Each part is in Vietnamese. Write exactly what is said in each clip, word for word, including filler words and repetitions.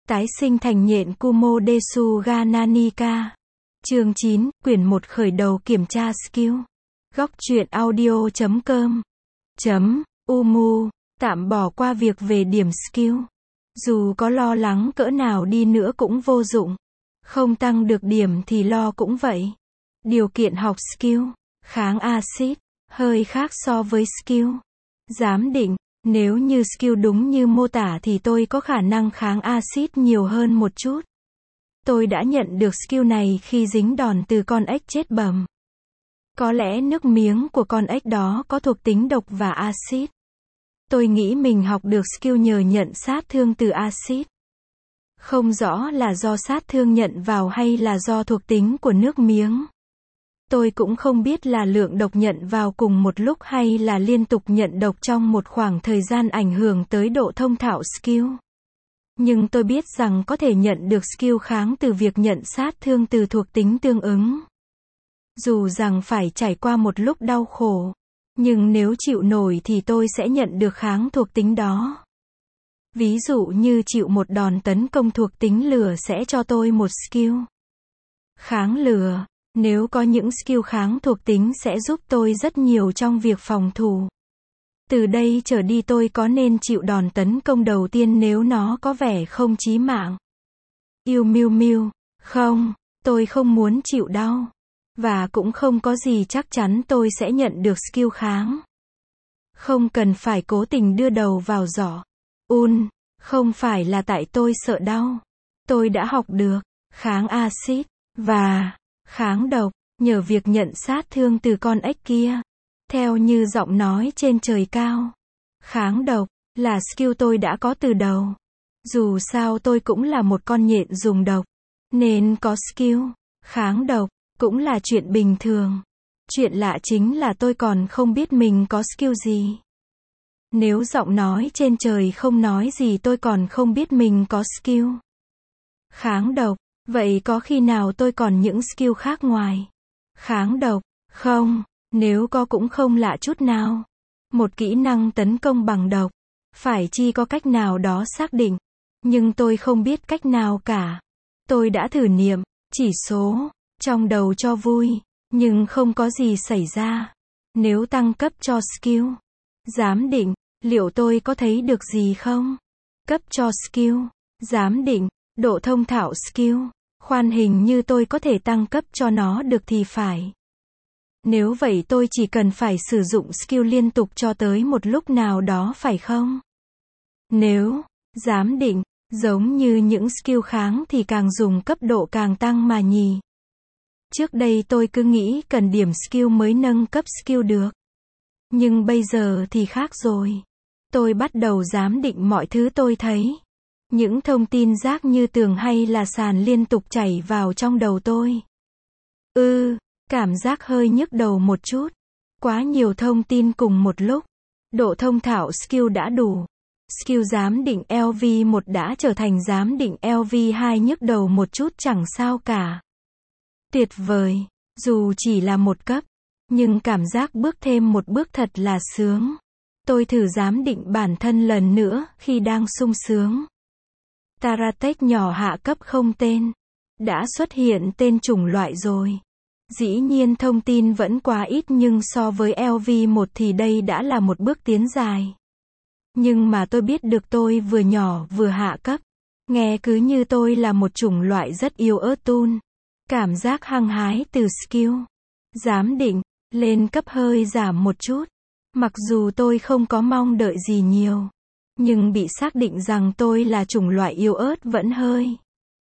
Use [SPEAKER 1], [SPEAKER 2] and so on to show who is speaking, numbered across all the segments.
[SPEAKER 1] Tái sinh thành nhện Kumo Desu ga Nanika. Chương chín, quyển một khởi đầu kiểm tra skill. Góc truyện audio chấm com chấm umu Tạm bỏ qua việc về điểm skill. Dù có lo lắng cỡ nào đi nữa cũng vô dụng. Không tăng được điểm thì lo cũng vậy. Điều kiện học skill. Kháng axit. Hơi khác so với skill. Giám định. Nếu như skill đúng như mô tả thì tôi có khả năng kháng axit nhiều hơn một chút. Tôi đã nhận được skill này khi dính đòn từ con ếch chết bầm. Có lẽ nước miếng của con ếch đó có thuộc tính độc và axit. Tôi nghĩ mình học được skill nhờ nhận sát thương từ axit. Không rõ là do sát thương nhận vào hay là do thuộc tính của nước miếng. Tôi cũng không biết là lượng độc nhận vào cùng một lúc hay là liên tục nhận độc trong một khoảng thời gian ảnh hưởng tới độ thông thạo skill. Nhưng tôi biết rằng có thể nhận được skill kháng từ việc nhận sát thương từ thuộc tính tương ứng. Dù rằng phải trải qua một lúc đau khổ, nhưng nếu chịu nổi thì tôi sẽ nhận được kháng thuộc tính đó. Ví dụ như chịu một đòn tấn công thuộc tính lửa sẽ cho tôi một skill kháng lửa. Nếu có những skill kháng thuộc tính sẽ giúp tôi rất nhiều trong việc phòng thủ. Từ đây trở đi tôi có nên chịu đòn tấn công đầu tiên nếu nó có vẻ không chí mạng? Yêu miu miu, không, tôi không muốn chịu đau. Và cũng không có gì chắc chắn tôi sẽ nhận được skill kháng. Không cần phải cố tình đưa đầu vào giỏ. Un, không phải là tại tôi sợ đau. Tôi đã học được kháng axit và kháng độc nhờ việc nhận sát thương từ con ếch kia. Theo như giọng nói trên trời cao, kháng độc là skill tôi đã có từ đầu. Dù sao tôi cũng là một con nhện dùng độc, nên có skill kháng độc cũng là chuyện bình thường. Chuyện lạ chính là tôi còn không biết mình có skill gì. Nếu giọng nói trên trời không nói gì tôi còn không biết mình có skill kháng độc, vậy có khi nào tôi còn những skill khác ngoài kháng độc? Không, nếu có cũng không lạ chút nào. Một kỹ năng tấn công bằng độc, phải chi có cách nào đó xác định. Nhưng tôi không biết cách nào cả. Tôi đã thử niệm chỉ số trong đầu cho vui, nhưng không có gì xảy ra. Nếu tăng cấp cho skill giám định, liệu tôi có thấy được gì không? Cấp cho skill giám định, độ thông thạo skill. Khoan, hình như tôi có thể tăng cấp cho nó được thì phải. Nếu vậy tôi chỉ cần phải sử dụng skill liên tục cho tới một lúc nào đó phải không? Nếu giám định giống như những skill kháng thì càng dùng cấp độ càng tăng mà nhỉ. Trước đây tôi cứ nghĩ cần điểm skill mới nâng cấp skill được. Nhưng bây giờ thì khác rồi. Tôi bắt đầu giám định mọi thứ tôi thấy. Những thông tin rác như tường hay là sàn liên tục chảy vào trong đầu tôi. Ừ, cảm giác hơi nhức đầu một chút. Quá nhiều thông tin cùng một lúc. Độ thông thạo skill đã đủ. Skill giám định L V một đã trở thành giám định L V hai, nhức đầu một chút chẳng sao cả. Tuyệt vời, dù chỉ là một cấp, nhưng cảm giác bước thêm một bước thật là sướng. Tôi thử giám định bản thân lần nữa khi đang sung sướng. Taratech nhỏ hạ cấp không tên. Đã xuất hiện tên chủng loại rồi. Dĩ nhiên thông tin vẫn quá ít nhưng so với L V một thì đây đã là một bước tiến dài. Nhưng mà tôi biết được tôi vừa nhỏ vừa hạ cấp. Nghe cứ như tôi là một chủng loại rất yếu ớt tool. Cảm giác hăng hái từ skill giám định lên cấp hơi giảm một chút. Mặc dù tôi không có mong đợi gì nhiều. Nhưng bị xác định rằng tôi là chủng loại yếu ớt vẫn hơi.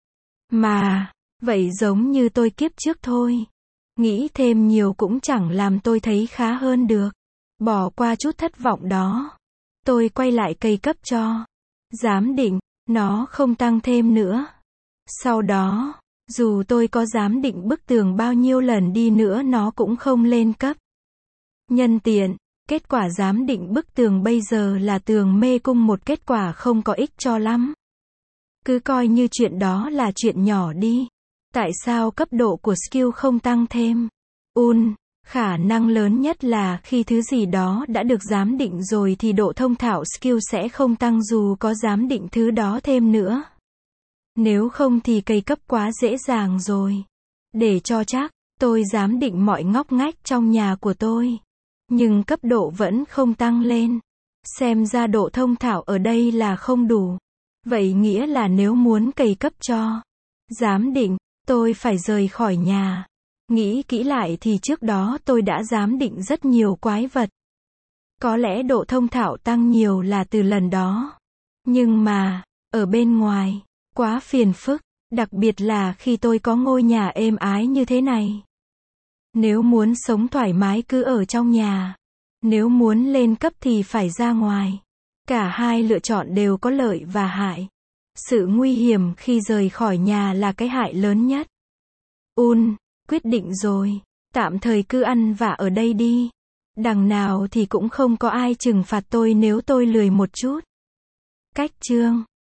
[SPEAKER 1] Mà, vậy giống như tôi kiếp trước thôi. Nghĩ thêm nhiều cũng chẳng làm tôi thấy khá hơn được. Bỏ qua chút thất vọng đó. Tôi quay lại cây cấp cho giám định, nó không tăng thêm nữa. Sau đó, dù tôi có giám định bức tường bao nhiêu lần đi nữa nó cũng không lên cấp. Nhân tiện, kết quả giám định bức tường bây giờ là tường mê cung, một kết quả không có ích cho lắm. Cứ coi như chuyện đó là chuyện nhỏ đi. Tại sao cấp độ của skill không tăng thêm? Un, khả năng lớn nhất là khi thứ gì đó đã được giám định rồi thì độ thông thạo skill sẽ không tăng dù có giám định thứ đó thêm nữa. Nếu không thì cây cấp quá dễ dàng rồi. Để cho chắc, tôi giám định mọi ngóc ngách trong nhà của tôi. Nhưng cấp độ vẫn không tăng lên. Xem ra độ thông thạo ở đây là không đủ. Vậy nghĩa là nếu muốn cày cấp cho giám định, tôi phải rời khỏi nhà. Nghĩ kỹ lại thì trước đó tôi đã giám định rất nhiều quái vật. Có lẽ độ thông thạo tăng nhiều là từ lần đó. Nhưng mà, ở bên ngoài, quá phiền phức, đặc biệt là khi tôi có ngôi nhà êm ái như thế này. Nếu muốn sống thoải mái cứ ở trong nhà. Nếu muốn lên cấp thì phải ra ngoài. Cả hai lựa chọn đều có lợi và hại. Sự nguy hiểm khi rời khỏi nhà là cái hại lớn nhất. Un, quyết định rồi. Tạm thời cứ ăn vạ ở đây đi. Đằng nào thì cũng không có ai trừng phạt tôi nếu tôi lười một chút. Cách chương